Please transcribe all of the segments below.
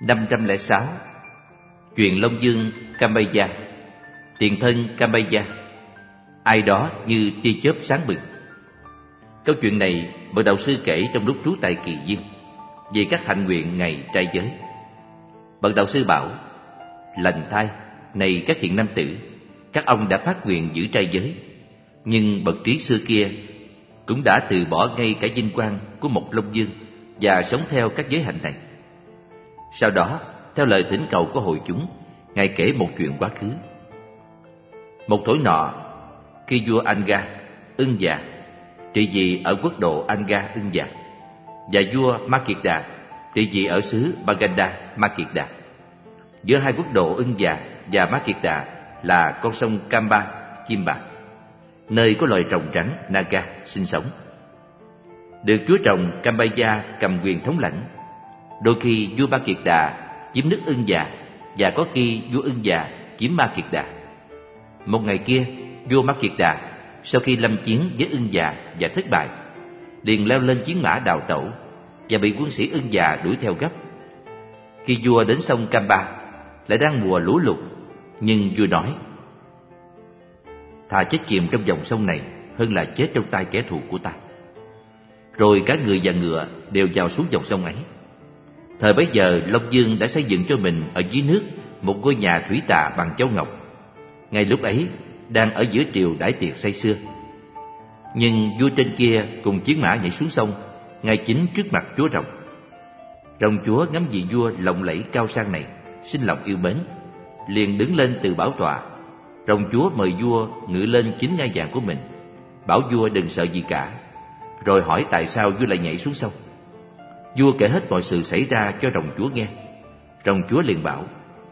506. Chuyện Long Dương Kambaya. Tiền thân Kambaya. Ai đó như tia chớp sáng bừng. Câu chuyện này bậc đạo sư kể trong lúc trú tại Kỳ Viên về các hạnh nguyện ngày trai giới. Bậc đạo sư bảo: lành thay, này các thiện nam tử, các ông đã phát nguyện giữ trai giới, nhưng bậc trí xưa kia cũng đã từ bỏ ngay cả vinh quang của một Long Dương và sống theo các giới hạnh này. Sau đó, theo lời thỉnh cầu của hội chúng, Ngài kể một chuyện quá khứ. Một thổi nọ, khi vua Anga, Ưng Già, trị vì ở quốc độ Anga Ưng Già, và vua Makieda, trị vì ở xứ Baganda Makieda. Giữa hai quốc độ Ưng Già và Makieda là con sông Kamba, Chimba, nơi có loài rồng rắn Naga sinh sống. Được chúa rồng Kambaya cầm quyền thống lãnh. Đôi khi vua Makieda chiếm nước Ưng Già, và có khi vua Ưng Già chiếm Makieda. Một ngày kia, vua Makieda sau khi lâm chiến với Ưng Già và thất bại, liền leo lên chiến mã đào tẩu và bị quân sĩ Ưng Già đuổi theo gấp. Khi vua đến sông Kamba, lại đang mùa lũ lụt, nhưng vua nói: thà chết chìm trong dòng sông này hơn là chết trong tay kẻ thù của ta. Rồi cả người và ngựa đều vào xuống dòng sông ấy. Thời bấy giờ, Long Dương đã xây dựng cho mình ở dưới nước một ngôi nhà thủy tạ bằng châu ngọc. Ngay lúc ấy, đang ở giữa triều đãi tiệc say sưa. Nhưng vua trên kia cùng chiến mã nhảy xuống sông, ngay chính trước mặt chúa rồng. Rồng chúa ngắm vị vua lộng lẫy cao sang này, sinh lòng yêu mến, liền đứng lên từ bảo tọa. Rồng chúa mời vua ngự lên chính ngai vàng của mình, bảo vua đừng sợ gì cả, rồi hỏi tại sao vua lại nhảy xuống sông. Vua kể hết mọi sự xảy ra cho rồng chúa nghe. Rồng chúa liền bảo: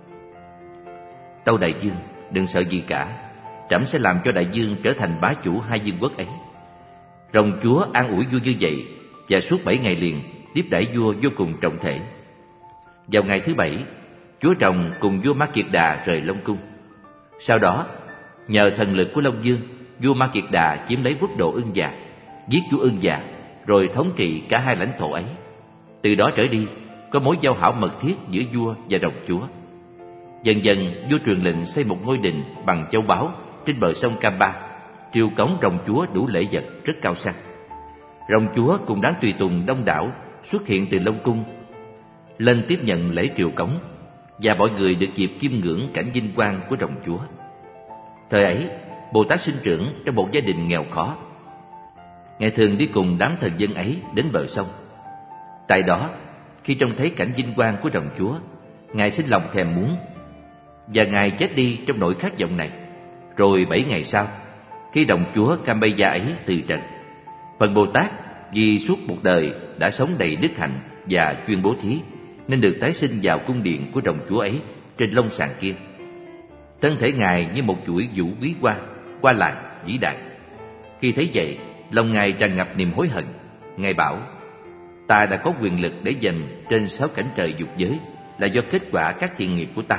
tâu đại vương, đừng sợ gì cả, trẫm sẽ làm cho đại vương trở thành bá chủ hai vương quốc ấy. Rồng chúa an ủi vua như vậy, và suốt 7 ngày liền tiếp đãi vua vô cùng trọng thể. Vào ngày thứ 7, chúa rồng cùng vua Makieda rời Long cung. Sau đó, nhờ thần lực của Long Dương, vua Makieda chiếm lấy quốc độ Ưng Già, giết vua Ưng Già, rồi thống trị cả hai lãnh thổ ấy. Từ đó trở đi, có mối giao hảo mật thiết giữa vua và rồng chúa. Dần dần, vua truyền lệnh xây một ngôi đình bằng châu báu trên bờ sông Kamba, triều cống rồng chúa đủ lễ vật rất cao sang. Rồng chúa cùng đám tùy tùng đông đảo xuất hiện từ Long cung lên tiếp nhận lễ triều cống, và mọi người được dịp chiêm ngưỡng cảnh vinh quang của rồng chúa. Thời ấy, Bồ Tát sinh trưởng trong một gia đình nghèo khó. Ngài thường đi cùng đám thần dân ấy đến bờ sông. Tại đó, khi trông thấy cảnh vinh quang của rồng chúa, Ngài sinh lòng thèm muốn, và Ngài chết đi trong nỗi khát vọng này. Rồi 7 ngày sau, khi rồng chúa Kambaya ấy từ trần, phần Bồ Tát vì suốt một đời đã sống đầy đức hạnh và chuyên bố thí, nên được tái sinh vào cung điện của rồng chúa ấy trên long sàng kia. Thân thể Ngài như một chuỗi vũ bí qua lại vĩ đại. Khi thấy vậy, lòng Ngài tràn ngập niềm hối hận. Ngài bảo: ta đã có quyền lực để giành trên 6 cảnh trời dục giới là do kết quả các thiện nghiệp của ta.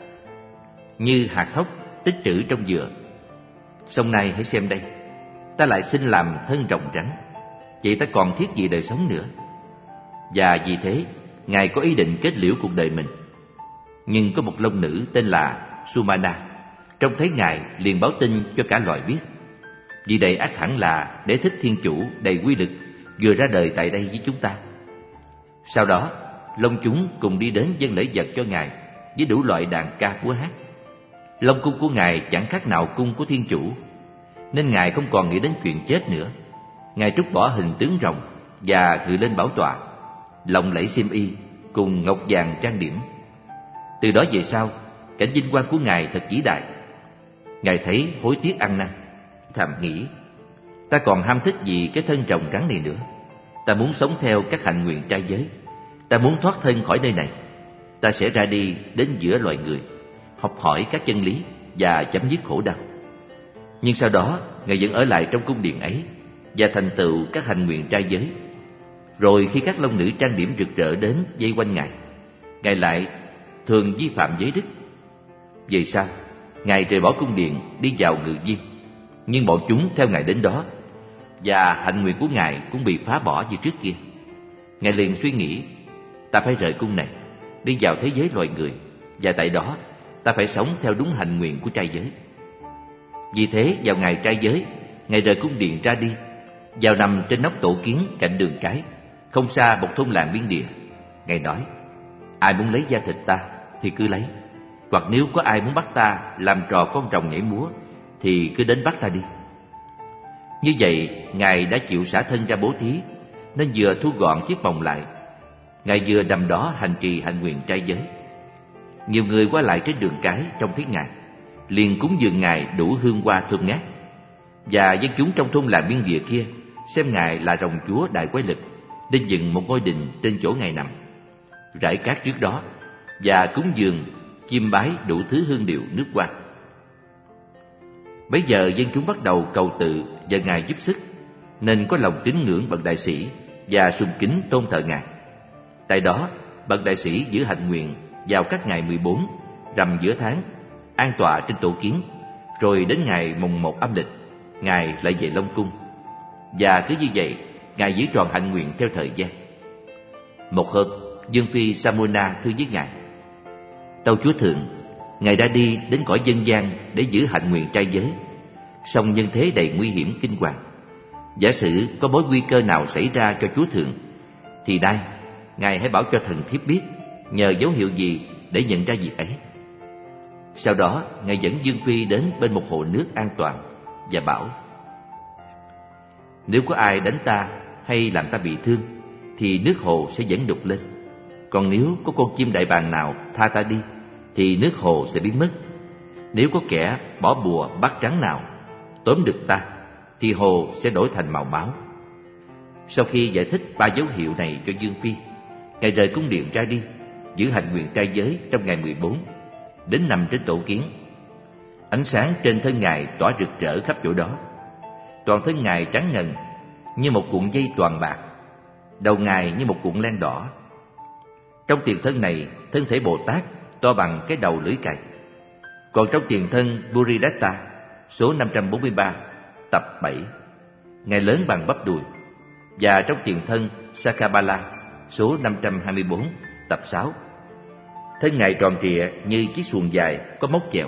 Như hạt thóc tích trữ trong dừa. Song nay hãy xem đây, ta lại xin làm thân rồng rắn. Vậy ta còn thiết gì đời sống nữa? Và vì thế, Ngài có ý định kết liễu cuộc đời mình. Nhưng có một long nữ tên là Sumana trông thấy Ngài liền báo tin cho cả loài biết. Vì đây ắt hẳn là Đế thích thiên chủ đầy quy lực vừa ra đời tại đây với chúng ta. Sau đó, long chúng cùng đi đến dâng lễ vật cho Ngài với đủ loại đàn ca múa hát. Long cung của Ngài chẳng khác nào cung của thiên chủ, nên Ngài không còn nghĩ đến chuyện chết nữa. Ngài trút bỏ hình tướng rồng và ngự lên bảo tọa, lộng lẫy xiêm y cùng ngọc vàng trang điểm. Từ đó về sau, cảnh vinh quang của Ngài thật vĩ đại. Ngài thấy hối tiếc ăn năn, thầm nghĩ: ta còn ham thích gì cái thân rồng rắn này nữa. Ta muốn sống theo các hạnh nguyện trai giới. Ta muốn thoát thân khỏi nơi này. Ta sẽ ra đi đến giữa loài người, học hỏi các chân lý và chấm dứt khổ đau. Nhưng sau đó, Ngài vẫn ở lại trong cung điện ấy và thành tựu các hạnh nguyện trai giới. Rồi khi các long nữ trang điểm rực rỡ đến vây quanh Ngài lại thường vi phạm giới đức. Về sau, Ngài rời bỏ cung điện đi vào ngự viên, nhưng bọn chúng theo Ngài đến đó, và hạnh nguyện của Ngài cũng bị phá bỏ như trước kia. Ngài liền suy nghĩ: ta phải rời cung này, đi vào thế giới loài người, và tại đó ta phải sống theo đúng hạnh nguyện của trai giới. Vì thế vào ngày trai giới, Ngài rời cung điện ra đi, vào nằm trên nóc tổ kiến cạnh đường cái, không xa một thôn làng biên địa. Ngài nói: ai muốn lấy da thịt ta thì cứ lấy, hoặc nếu có ai muốn bắt ta làm trò con rồng nhảy múa thì cứ đến bắt ta đi. Như vậy Ngài đã chịu xả thân ra bố thí, nên vừa thu gọn chiếc mồng lại, Ngài vừa nằm đó hành trì hạnh nguyện trai giới. Nhiều người qua lại trên đường cái trông thấy Ngài, liền cúng dường Ngài đủ hương hoa thơm ngát. Và dân chúng trong thôn làng biên địa kia xem Ngài là rồng chúa đại quái lực, nên dựng một ngôi đình trên chỗ Ngài nằm, rải cát trước đó, và cúng dường chiêm bái đủ thứ hương điệu nước hoa. Bấy giờ dân chúng bắt đầu cầu tự và Ngài giúp sức, nên có lòng kính ngưỡng bậc đại sĩ và sùng kính tôn thờ Ngài. Tại đó bậc đại sĩ giữ hạnh nguyện vào các ngày 14 rằm giữa tháng, an tọa trên tổ kiến, rồi đến ngày mùng 1 âm lịch Ngài lại về Long Cung. Và cứ như vậy Ngài giữ tròn hạnh nguyện theo thời gian. Một hôm, Dương phi Samona thưa với Ngài: tâu Chúa Thượng, Ngài đã đi đến cõi dân gian để giữ hạnh nguyện trai giới, song nhân thế đầy nguy hiểm kinh hoàng. Giả sử có mối nguy cơ nào xảy ra cho Chúa Thượng, thì nay Ngài hãy bảo cho thần thiếp biết nhờ dấu hiệu gì để nhận ra việc ấy. Sau đó Ngài dẫn Dương phi đến bên một hồ nước an toàn và bảo: nếu có ai đánh ta hay làm ta bị thương thì nước hồ sẽ dẫn đục lên. Còn nếu có con chim đại bàng nào tha ta đi thì nước hồ sẽ biến mất. Nếu có kẻ bỏ bùa bắt trắng nào tóm được ta thì hồ sẽ đổi thành màu máu. Sau khi giải thích 3 dấu hiệu này cho Dương phi, Ngài rời cung điện ra đi, giữ hạnh nguyện trai giới trong ngày 14, đến nằm trên tổ kiến. Ánh sáng trên thân Ngài tỏa rực rỡ khắp chỗ đó. Toàn thân Ngài trắng ngần như một cuộn dây toàn bạc, đầu Ngài như một cuộn len đỏ. Trong tiền thân này, thân thể Bồ Tát to bằng cái đầu lưỡi cày. Còn trong tiền thân Buridatta số 543 tập 7, Ngài lớn bằng bắp đùi. Và trong tiền thân Sakabala số 524 tập 6, thân Ngài tròn trịa như chiếc xuồng dài có móc chèo.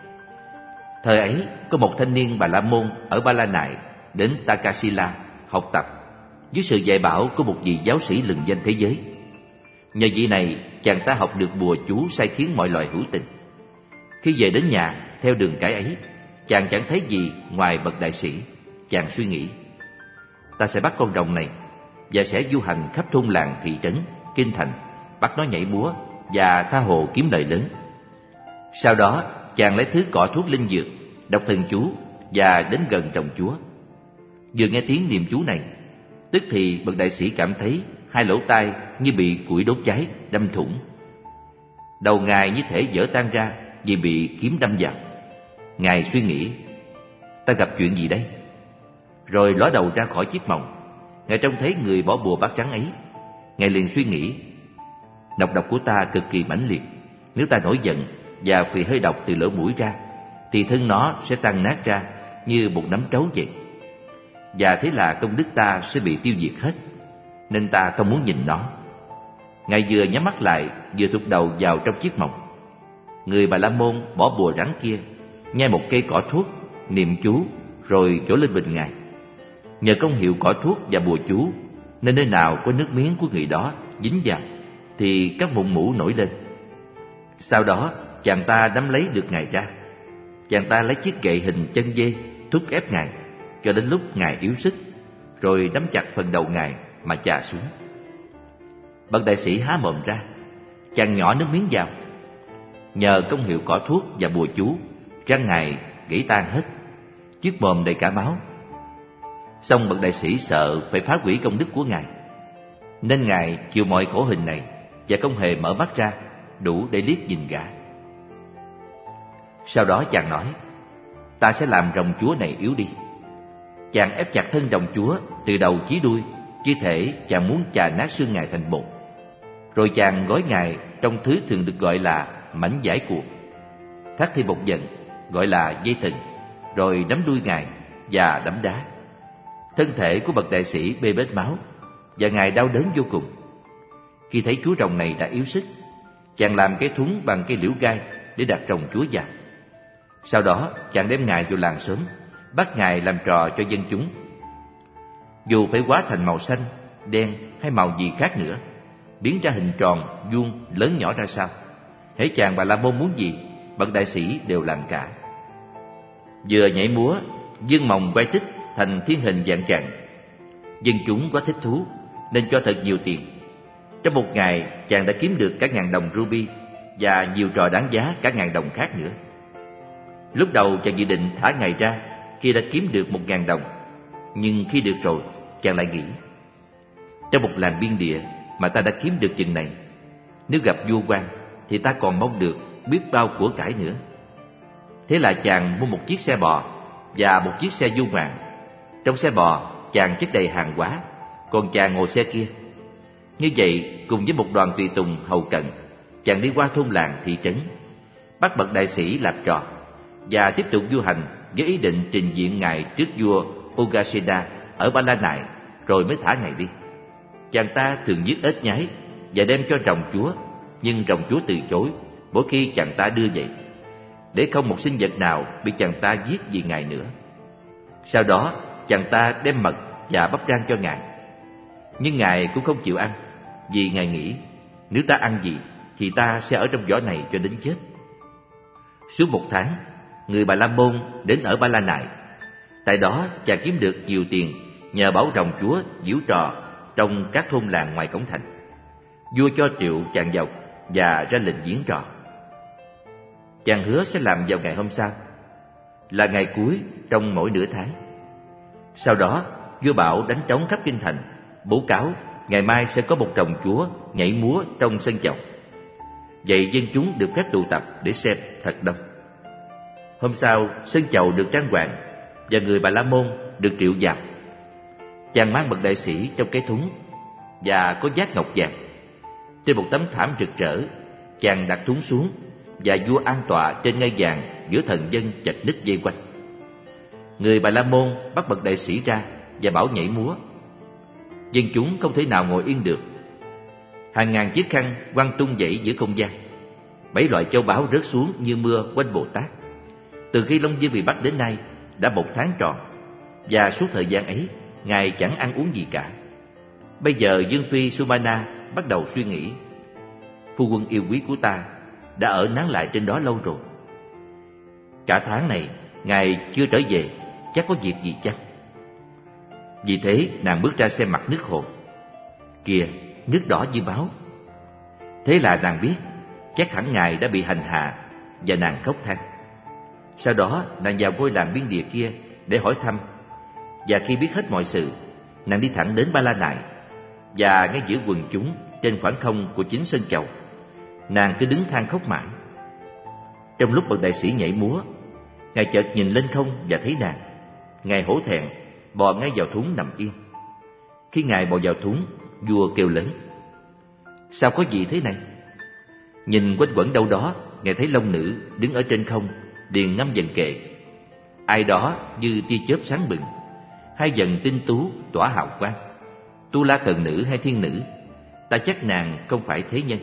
Thời ấy có một thanh niên Bà La Môn ở Ba La Nại đến Takasila học tập dưới sự dạy bảo của một vị giáo sĩ lừng danh thế giới. Nhờ vị này, chàng ta học được bùa chú sai khiến mọi loài hữu tình. Khi về đến nhà theo đường cái ấy, chàng chẳng thấy gì ngoài bậc đại sĩ. Chàng suy nghĩ: ta sẽ bắt con rồng này và sẽ du hành khắp thôn làng thị trấn, kinh thành, bắt nó nhảy múa và tha hồ kiếm lời lớn. Sau đó chàng lấy thứ cỏ thuốc linh dược, đọc thần chú và đến gần rồng chúa. Vừa nghe tiếng niệm chú này, tức thì bậc đại sĩ cảm thấy hai lỗ tai như bị củi đốt cháy, đâm thủng. Đầu Ngài như thể vỡ tan ra vì bị kiếm đâm vào. Ngài suy nghĩ: ta gặp chuyện gì đây? Rồi ló đầu ra khỏi chiếc mồng. Ngài trông thấy người bỏ bùa bát trắng ấy. Ngài liền suy nghĩ: nọc độc của ta cực kỳ mãnh liệt. Nếu ta nổi giận và phì hơi độc từ lỗ mũi ra thì thân nó sẽ tan nát ra như một nắm trấu vậy. Và thế là công đức ta sẽ bị tiêu diệt hết, nên ta không muốn nhìn nó. Ngài vừa nhắm mắt lại vừa thụt đầu vào trong chiếc mồng. Người Bà La Môn bỏ bùa rắn kia nhai một cây cỏ thuốc, niệm chú rồi trổ lên mình Ngài. Nhờ công hiệu cỏ thuốc và bùa chú nên nơi nào có nước miếng của người đó dính vào thì các mụn mủ nổi lên. Sau đó chàng ta nắm lấy được Ngài ra. Chàng ta lấy chiếc gậy hình chân dê thúc ép Ngài cho đến lúc Ngài yếu sức, rồi nắm chặt phần đầu Ngài mà chà xuống. Bậc đại sĩ há mồm ra, chàng nhỏ nước miếng vào. Nhờ công hiệu cỏ thuốc và bùa chú, răng Ngài gãy tan hết, chiếc mồm đầy cả máu. Song bậc đại sĩ sợ phải phá hủy công đức của Ngài, nên Ngài chịu mọi khổ hình này và không hề mở mắt ra đủ để liếc nhìn gã. Sau đó chàng nói: ta sẽ làm rồng chúa này yếu đi. Chàng ép chặt thân rồng chúa từ đầu chí đuôi, như thể chàng muốn chà nát xương Ngài thành bột. Rồi chàng gói Ngài trong thứ thường được gọi là mảnh vải cuộn, thắt thêm một dần gọi là dây thừng, rồi đắm đuôi Ngài và đắm đá. Thân thể của bậc đại sĩ bê bết máu và Ngài đau đớn vô cùng. Khi thấy chú rồng này đã yếu sức, Chàng làm cái thúng bằng cây liễu gai để đặt rồng chúa vào. Sau đó chàng đem ngài vào làng xóm, bắt ngài làm trò cho dân chúng. Dù phải hóa thành màu xanh, đen hay màu gì khác nữa, biến ra hình tròn, vuông, lớn nhỏ ra sao, hễ chàng Bà La Môn muốn gì, bậc đại sĩ đều làm cả. Vừa nhảy múa, dương mồng quay tích thành thiên hình dạng trạng. Dân chúng quá thích thú nên cho thật nhiều tiền. Trong một ngày, chàng đã kiếm được cả 1.000 đồng ruby và nhiều trò đáng giá cả 1.000 đồng khác nữa. Lúc đầu chàng dự định thả ngài ra khi đã kiếm được 1.000 đồng, nhưng khi được rồi, chàng lại nghĩ: trong một làng biên địa mà ta đã kiếm được chừng này, nếu gặp vua quan thì ta còn mong được biết bao của cải nữa. Thế là chàng mua một chiếc xe bò và một chiếc xe du ngoạn. Trong xe bò chàng chất đầy hàng hóa, còn chàng ngồi xe kia. Như vậy, cùng với một đoàn tùy tùng hầu cận, chàng đi qua thôn làng thị trấn, bắt bậc đại sĩ làm trò và tiếp tục du hành với ý định trình diện ngài trước vua Ugaseda ở Ba La Nại, rồi mới thả ngài đi. Chàng ta thường giết ếch nhái và đem cho rồng chúa, nhưng rồng chúa từ chối mỗi khi chàng ta đưa vậy, để không một sinh vật nào bị chàng ta giết vì ngài nữa. Sau đó chàng ta đem mật và bắp rang cho ngài, nhưng ngài cũng không chịu ăn, vì ngài nghĩ nếu ta ăn gì thì ta sẽ ở trong vỏ này cho đến chết. Suốt 1 tháng, người Bà La Môn đến ở Ba La Nại. Tại đó chàng kiếm được nhiều tiền nhờ bảo rồng chúa giễu trò trong các thôn làng ngoài cổng thành. Vua cho triệu chàng vào và ra lệnh diễn trò. Chàng hứa sẽ làm vào ngày hôm sau, là ngày cuối trong mỗi nửa tháng. Sau đó vua bảo đánh trống khắp kinh thành, bố cáo ngày mai sẽ có một rồng chúa nhảy múa trong sân chầu. Vậy dân chúng được phép tụ tập để xem thật đông. Hôm sau sân chầu được trang hoàng và người Bà La Môn được triệu vào. Chàng mang bậc đại sĩ trong cái thúng và có vác ngọc vàng. Trên một tấm thảm rực rỡ, chàng đặt thúng xuống và vua an tọa trên ngai vàng giữa thần dân chật ních vây quanh. Người Bà La Môn bắt bậc đại sĩ ra và bảo nhảy múa. Dân chúng không thể nào ngồi yên được. Hàng ngàn chiếc khăn quăng tung dãy giữa không gian. 7 loại châu báu rớt xuống như mưa quanh Bồ Tát. Từ khi Long Vương bị bắt đến nay đã 1 tháng tròn, và suốt thời gian ấy ngài chẳng ăn uống gì cả. Bây giờ Dương Phi Sumana bắt đầu suy nghĩ: phu quân yêu quý của ta đã ở nán lại trên đó lâu rồi. Cả tháng này ngài chưa trở về, chắc có việc gì chăng? Vì thế nàng bước ra xem mặt nước hồ. Kìa, nước đỏ như máu. Thế là nàng biết chắc hẳn ngài đã bị hành hạ, và nàng khóc than. Sau đó nàng vào ngôi làng biên địa kia để hỏi thăm, và khi biết hết mọi sự, nàng đi thẳng đến Ba La Nại. Và ngay giữa quần chúng, trên khoảng không của chính sân chầu, nàng cứ đứng than khóc mãi. Trong lúc bậc đại sĩ nhảy múa, ngài chợt nhìn lên không và thấy nàng. Ngài hổ thẹn bò ngay vào thúng nằm yên. Khi ngài bò vào thúng, vua kêu lớn: sao có gì thế này? Nhìn quanh quẩn đâu đó, ngài thấy long nữ đứng ở trên không, liền ngâm dần kệ. Ai đó như tia chớp sáng bừng, 2 dần tinh tú tỏa hào quang. Tu La thần nữ hay thiên nữ, ta chắc nàng không phải thế nhân.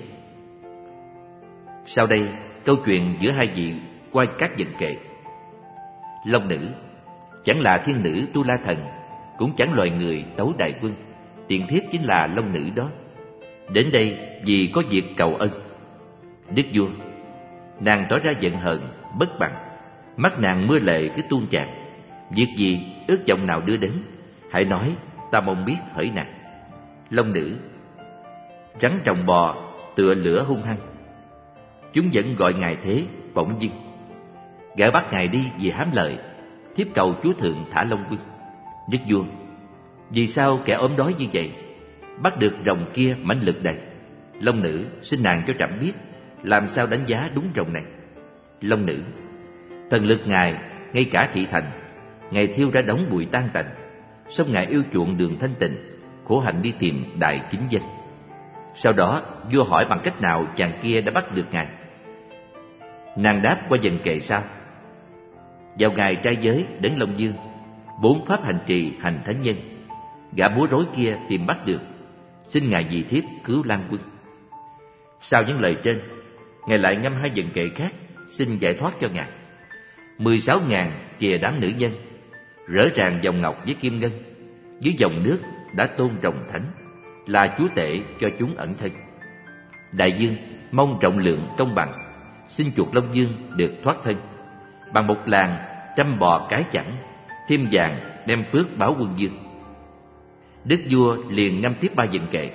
Sau đây câu chuyện giữa 2 vị qua các dần kệ. Long nữ chẳng là thiên nữ Tu La thần, cũng chẳng loài người Tấu Đại Quân. Tiền thiếp chính là long nữ đó. Đến đây vì có việc cầu ân. Đức vua, nàng tỏ ra giận hờn, bất bằng. Mắt nàng mưa lệ cứ tuôn tràn. Việc gì, ước vọng nào đưa đến, hãy nói, ta mong biết hỡi nàng. Long nữ: rắn trồng bò tựa lửa hung hăng. Chúng vẫn gọi ngài thế, bỗng dưng gã bắt ngài đi vì hám lợi. Thiếp cầu chúa thượng thả Long Quân. Đức vua: vì sao kẻ ốm đói như vậy bắt được rồng kia mãnh lực đầy? Long nữ: xin nàng cho trẫm biết làm sao đánh giá đúng rồng này. Long nữ: thần lực ngài ngay cả thị thành, ngài thiêu ra đống bụi tan tành, song ngài yêu chuộng đường thanh tịnh, khổ hạnh đi tìm đại chính danh. Sau đó vua hỏi bằng cách nào chàng kia đã bắt được ngài. Nàng đáp qua dần kệ sau: vào ngày trai giới đến Long Dương, 4 pháp hành trì hành thánh nhân, gã múa rối kia tìm bắt được, xin ngài vì thiếp cứu Lan Quân. Sau những lời trên, Ngài lại ngâm 2 vần kệ khác xin giải thoát cho Ngài. 16.000 chìa đám nữ nhân, rỡ ràng vòng ngọc với kim ngân, dưới dòng nước đã tôn rồng thánh, là chúa tể cho chúng ẩn thân. Đại dương mong trọng lượng công bằng, xin chuộc Long Dương được thoát thân. Bằng một làng trăm bò cái chẳng, thêm vàng đem phước báo quân dương. Đức vua liền ngâm tiếp 3 vần kệ.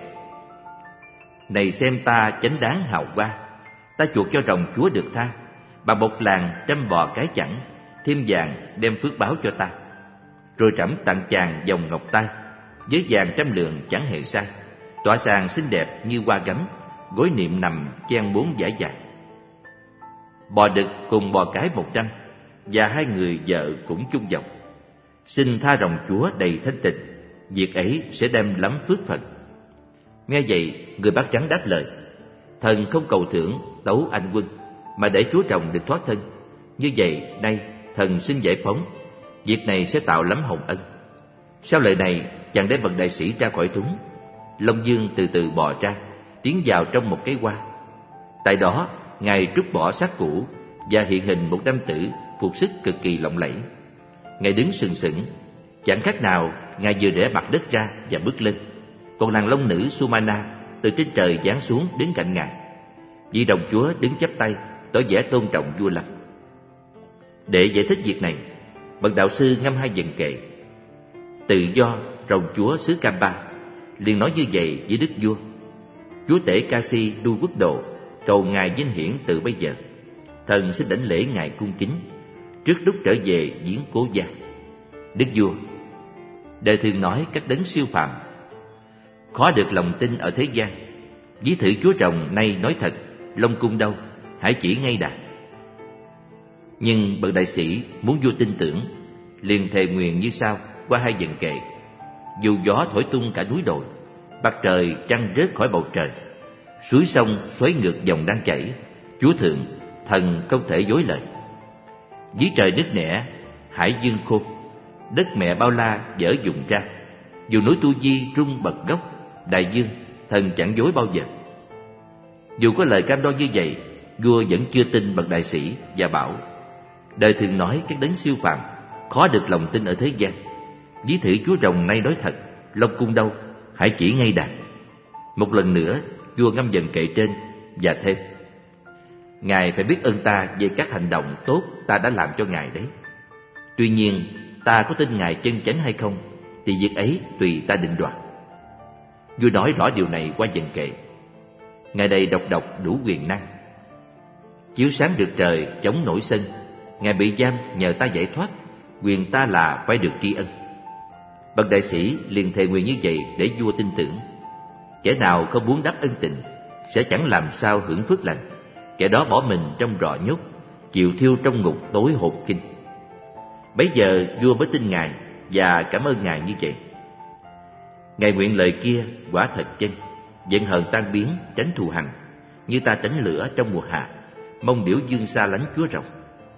Này xem ta chánh đáng hào hoa, ta chuộc cho rồng chúa được tha. Bằng một làng trăm bò cái chẳng, thêm vàng đem phước báo cho ta. Rồi trẫm tặng chàng vòng ngọc tay, với vàng 100 lượng chẳng hề sai. Tỏa sàng xinh đẹp như hoa gấm, gối niệm nằm chen 4 dải dài. Bò đực cùng bò cái 100, và 2 người vợ cũng chung dòng. Xin tha rồng chúa đầy thanh tịnh, việc ấy sẽ đem lắm phước phận. Nghe vậy, người bác trắng đáp lời: Thần không cầu thưởng tấu anh quân, mà để chúa rồng được thoát thân. Như vậy, nay thần xin giải phóng, việc này sẽ tạo lắm hồng ân. Sau lời này, chàng đem bậc đại sĩ ra khỏi thúng. Long Dương từ từ bò ra, tiến vào trong một cái hoa. Tại đó, Ngài trút bỏ xác cũ và hiện hình một nam tử phục sức cực kỳ lộng lẫy. Ngài đứng sừng sững, chẳng khác nào Ngài vừa rẽ mặt đất ra và bước lên. Còn nàng long nữ Sumana từ trên trời giáng xuống đứng cạnh Ngài. Vị đồng chúa đứng chắp tay, tỏ vẻ tôn trọng vua Lâm. Để giải thích việc này, bậc đạo sư ngâm 2 vần kệ. Tự do rồng chúa xứ Camba liền nói như vậy với đức vua: Chúa tể Ca-si đu quốc độ, cầu Ngài vinh hiển từ bây giờ. Thần xin đảnh lễ Ngài cung kính, trước lúc trở về viếng cố gia. Đức vua: Đời thường nói các đấng siêu phàm, khó được lòng tin ở thế gian. Ví thử chúa rồng nay nói thật, Long cung đâu, hãy chỉ ngay đạt. Nhưng bậc đại sĩ muốn vua tin tưởng, liền thề nguyền như sau qua 2 vần kệ. Dù gió thổi tung cả núi đồi, mặt trời trăng rớt khỏi bầu trời, suối sông xoáy ngược dòng đang chảy, chúa thượng, thần không thể dối lời. Dưới trời nứt nẻ, hải dương khô, đất mẹ bao la dở dùng ra. Dù núi Tu Di rung bật gốc, đại dương, thần chẳng dối bao giờ. Dù có lời cam đoan như vậy, vua vẫn chưa tin bậc đại sĩ và bảo: Đời thường nói các đấng siêu phàm, khó được lòng tin ở thế gian. Ví thử chúa rồng nay nói thật, Long cung đâu, hãy chỉ ngay đạt. Một lần nữa, vua ngâm vần kệ trên và thêm: Ngài phải biết ơn ta về các hành động tốt ta đã làm cho Ngài đấy. Tuy nhiên, ta có tin Ngài chân chánh hay không thì việc ấy tùy ta định đoạt. Vua nói rõ điều này qua vần kệ. Ngài đây độc đủ quyền năng, chiếu sáng được trời chống nổi sân. Ngài bị giam nhờ ta giải thoát, quyền ta là phải được tri ân. Bậc đại sĩ liền thề nguyện như vậy để vua tin tưởng. Kẻ nào không muốn đáp ân tình sẽ chẳng làm sao hưởng phước lành. Kẻ đó bỏ mình trong rọ nhốt, chịu thiêu trong ngục tối hột kinh. Bấy giờ vua mới tin Ngài và cảm ơn Ngài như vậy. Ngài nguyện lời kia quả thật chân, giận hờn tan biến, tránh thù hằn, như ta tránh lửa trong mùa hạ, mong điểu dương xa lánh chúa rồng.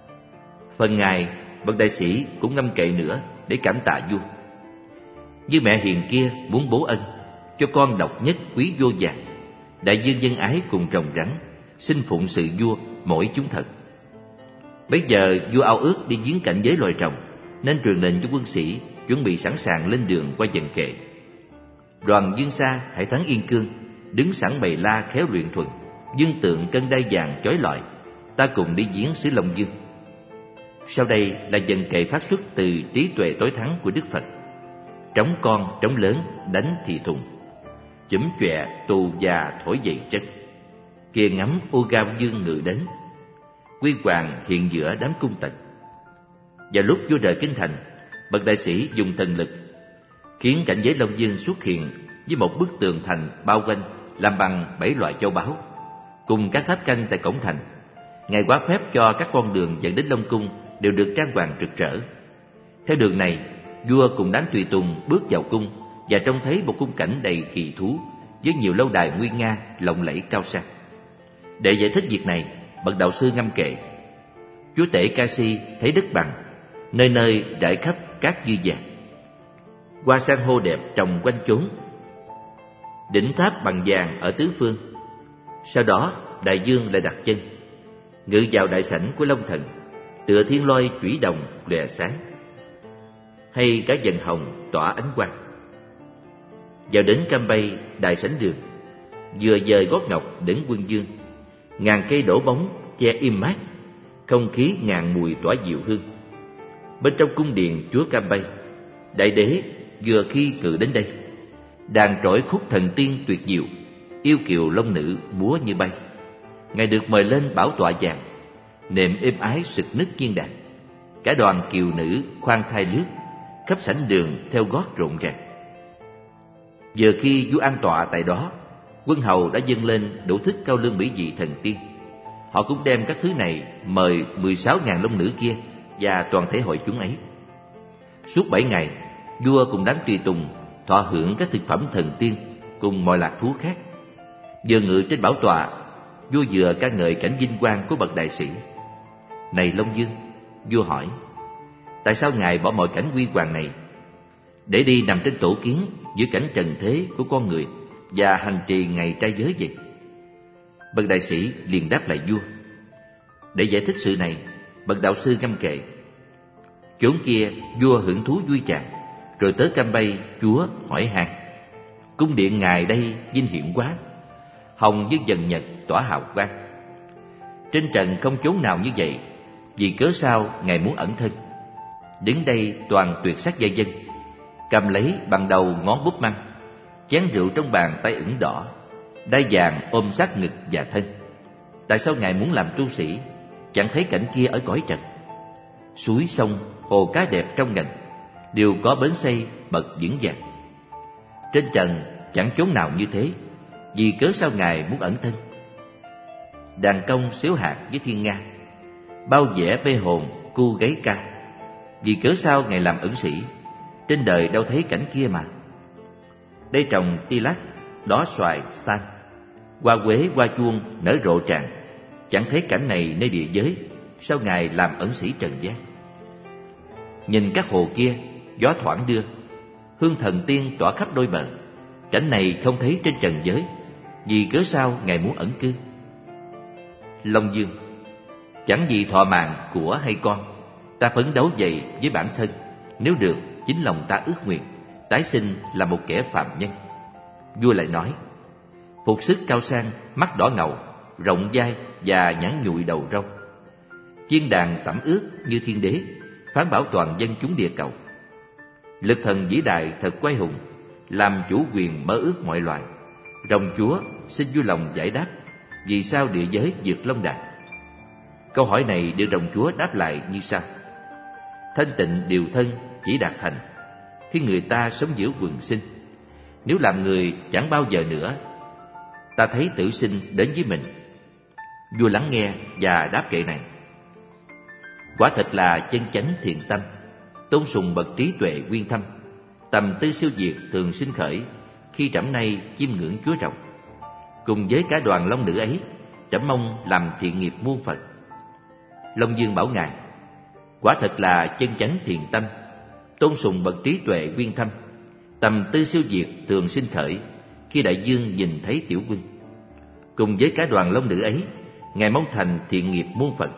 Phần Ngài, bậc đại sĩ cũng ngâm kệ nữa để cảm tạ vua. Như mẹ hiền kia muốn bố ân, cho con độc nhất quý vô vàng. Đại dương dân ái cùng rồng rắn, xin phụng sự vua mỗi chúng thật. Bấy giờ vua ao ước đi viếng cảnh giới loài rồng, nên truyền lệnh cho quân sĩ chuẩn bị sẵn sàng lên đường qua vần kệ. Đoàn Dương Sa hãy thắng Yên Cương, đứng sẵn bày la khéo luyện thuần, dương tượng cân đai vàng chói lọi, ta cùng đi viếng xứ Long Dương. Sau đây là vần kệ phát xuất từ trí tuệ tối thắng của Đức Phật. Trống con trống lớn đánh thì thùng, chủm chọe tù già thổi dậy trân. Kia ngắm ô gao dương ngự đến, quy hoàng hiện giữa đám cung tần. Vào lúc vua rời kinh thành, bậc đại sĩ dùng thần lực khiến cảnh giới Long Dương xuất hiện với một bức tường thành bao quanh làm bằng 7 loại châu báu, cùng các tháp canh tại cổng thành. Ngài quá phép cho các con đường dẫn đến Long cung đều được trang hoàng rực rỡ. Theo đường này, vua cùng đám tùy tùng bước vào cung và trông thấy một khung cảnh đầy kỳ thú với nhiều lâu đài nguy nga lộng lẫy cao sang. Để giải thích việc này, bậc đạo sư ngâm kệ. Chúa tể Ca-si thấy đất bằng, nơi nơi rải khắp cát dư vàng, hoa san hô đẹp trồng quanh chốn, đỉnh tháp bằng vàng ở tứ phương. Sau đó đại dương lại đặt chân, ngự vào đại sảnh của Long Thần, tựa thiên lôi chủy đồng lòe sáng, hay cả dần hồng tỏa ánh quang. Vào đến Cam Bay, đại sảnh đường, vừa dời gót ngọc đến Quân Dương, ngàn cây đổ bóng che im mát, không khí ngàn mùi tỏa dịu hương. Bên trong cung điện chúa Cam Bay, đại đế vừa khi cự đến đây, đàn trỗi khúc thần tiên tuyệt diệu, yêu kiều long nữ múa như bay. Ngài được mời lên bảo tọa vàng, nệm êm ái sực nức chiên đàn. Cả đoàn kiều nữ khoan thai lướt, khắp sảnh đường theo gót rộn ràng. Vừa khi vua an tọa tại đó, quân hầu đã dâng lên đủ thức cao lương mỹ vị thần tiên. Họ cũng đem các thứ này mời 16.000 long nữ kia và toàn thể hội chúng ấy. Suốt 7 ngày, vua cùng đám tùy tùng thọ hưởng các thực phẩm thần tiên cùng mọi lạc thú khác. Vừa ngự trên bảo tọa, vua vừa ca ngợi cảnh vinh quang của bậc đại sĩ. Này Long Dương, vua hỏi, tại sao ngài bỏ mọi cảnh huy hoàng này để đi nằm trên tổ kiến giữa cảnh trần thế của con người và hành trì ngày trai giới vậy? Bậc đại sĩ liền đáp lại vua. Để giải thích sự này, bậc đạo sư ngâm kệ. Chốn kia vua hưởng thú vui tràn, rồi tới Cam Bay chúa hỏi han. Cung điện ngài đây vinh hiển quá, hồng như dần nhật tỏa hào quang. Trên trần không chốn nào như vậy, vì cớ sao ngài muốn ẩn thân? Đứng đây toàn tuyệt sắc giai dân, cầm lấy bằng đầu ngón búp măng, chén rượu trong bàn tay ửng đỏ, đai vàng ôm sát ngực và thân. Tại sao ngài muốn làm tu sĩ, chẳng thấy cảnh kia ở cõi trần? Suối sông, hồ cá đẹp trong ngành đều có bến xây bậc vững vàng. Trên trần chẳng chốn nào như thế, vì cớ sao ngài muốn ẩn thân? Đàn công xếu hạt với thiên nga, bao vẽ bê hồn cu gáy ca. Vì cớ sao ngài làm ẩn sĩ? Trên đời đâu thấy cảnh kia mà. Đây trồng ti lách, đó xoài, san, hoa quế, hoa chuông nở rộ tràn, chẳng thấy cảnh này nơi địa giới. Sao ngài làm ẩn sĩ trần gian? Nhìn các hồ kia, gió thoảng đưa, hương thần tiên tỏa khắp đôi bờ. Cảnh này không thấy trên trần giới, vì cớ sao ngài muốn ẩn cư? Long Dương, chẳng vì thọ mạng của hay con, ta phấn đấu vậy với bản thân. Nếu được, chính lòng ta ước nguyện tái sinh là một kẻ phàm nhân. Vua lại nói, phục sức cao sang, mắt đỏ ngầu, rộng vai và nhẵn nhụi đầu râu, chiên đàn tẩm ướt như thiên đế, phán bảo toàn dân chúng địa cầu. Lực thần vĩ đại thật quái hùng, làm chủ quyền mơ ước mọi loài. Rồng chúa xin vui lòng giải đáp, vì sao địa giới vượt long đàn? Câu hỏi này được rồng chúa đáp lại như sau: thanh tịnh điều thân chỉ đạt thành khi người ta sống giữa quần sinh. Nếu làm người chẳng bao giờ nữa, ta thấy tử sinh đến với mình. Vua lắng nghe và đáp kệ này: quả thật là chân chánh thiện tâm, tôn sùng bậc trí tuệ uyên thâm, tầm tư siêu việt thường sinh khởi khi trẫm nay chiêm ngưỡng chúa rồng. Cùng với cả đoàn long nữ ấy, trẫm mong làm thiện nghiệp muôn phần. Long Dương bảo ngài: quả thật là chân chánh thiện tâm, tôn sùng bậc trí tuệ uyên thâm, tầm tư siêu việt thường sinh khởi khi đại dương nhìn thấy tiểu quân. Cùng với cả đoàn long nữ ấy, ngài mong thành thiện nghiệp muôn phần.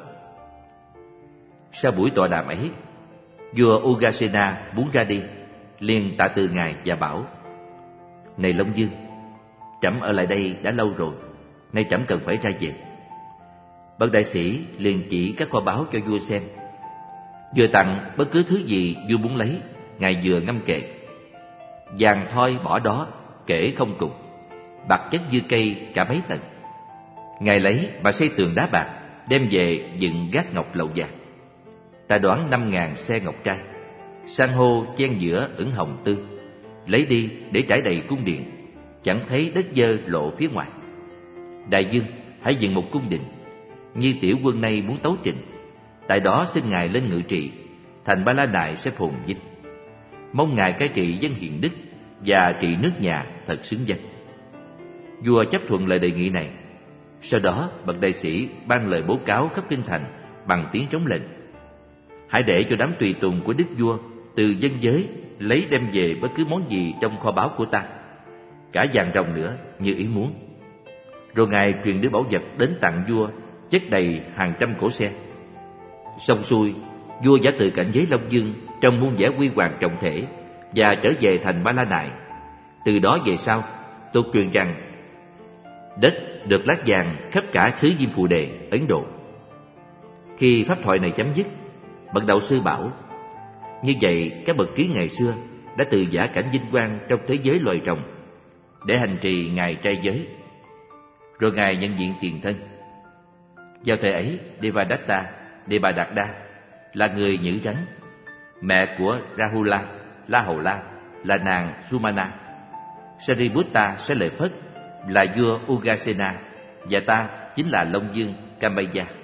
Sau buổi tọa đàm ấy, vua Ugasena muốn ra đi, liền tạ từ ngài và bảo: này Long Dương, trẫm ở lại đây đã lâu rồi, nay trẫm cần phải ra về. Bậc đại sĩ liền chỉ các kho báu cho vua xem. Vừa tặng bất cứ thứ gì vua muốn lấy, ngài vừa ngâm kệ: vàng thoi bỏ đó kể không cùng, bạc chất dư cây cả mấy tầng. Ngài lấy mà xây tường đá bạc, đem về dựng gác ngọc lậu vàng. Ta đoán 5.000 xe ngọc trai, san hô chen giữa ửng hồng tư, lấy đi để trải đầy cung điện, chẳng thấy đất dơ lộ phía ngoài. Đại dương, hãy dựng một cung đình, như tiểu quân nay muốn tấu trình. Tại đó xin ngài lên ngự trị, thành Ba La Nại sẽ phồn vinh. Mong ngài cai trị dân hiền đức và trị nước nhà thật xứng danh. Vua chấp thuận lời đề nghị này. Sau đó bậc đại sĩ ban lời bố cáo khắp kinh thành bằng tiếng trống lệnh: hãy để cho đám tùy tùng của đức vua từ dân giới lấy đem về bất cứ món gì trong kho báu của ta, cả vàng ròng nữa như ý muốn. Rồi Ngài truyền đưa báu vật đến tặng vua, chất đầy hàng trăm cỗ xe. Xong xuôi, vua giả từ cảnh giới Long Dương trong muôn vẻ huy hoàng trọng thể và trở về thành Ba La Nại. Từ đó về sau, tôi truyền rằng đất được lát vàng khắp cả xứ Diêm Phù Đề, Ấn Độ. Khi pháp thoại này chấm dứt, bậc đạo sư bảo: như vậy các bậc trí ngày xưa đã từ giả cảnh vinh quang trong thế giới loài rồng để hành trì ngày trai giới. Rồi Ngài nhận diện tiền thân. Vào thời ấy, Devadatta, Devadatta là người Nhữ Rắn, mẹ của Rahula, La Hầu La là nàng Sumana. Sariputta Xá Lợi Phất là vua Ugasena và ta chính là Long Dương Kamaya.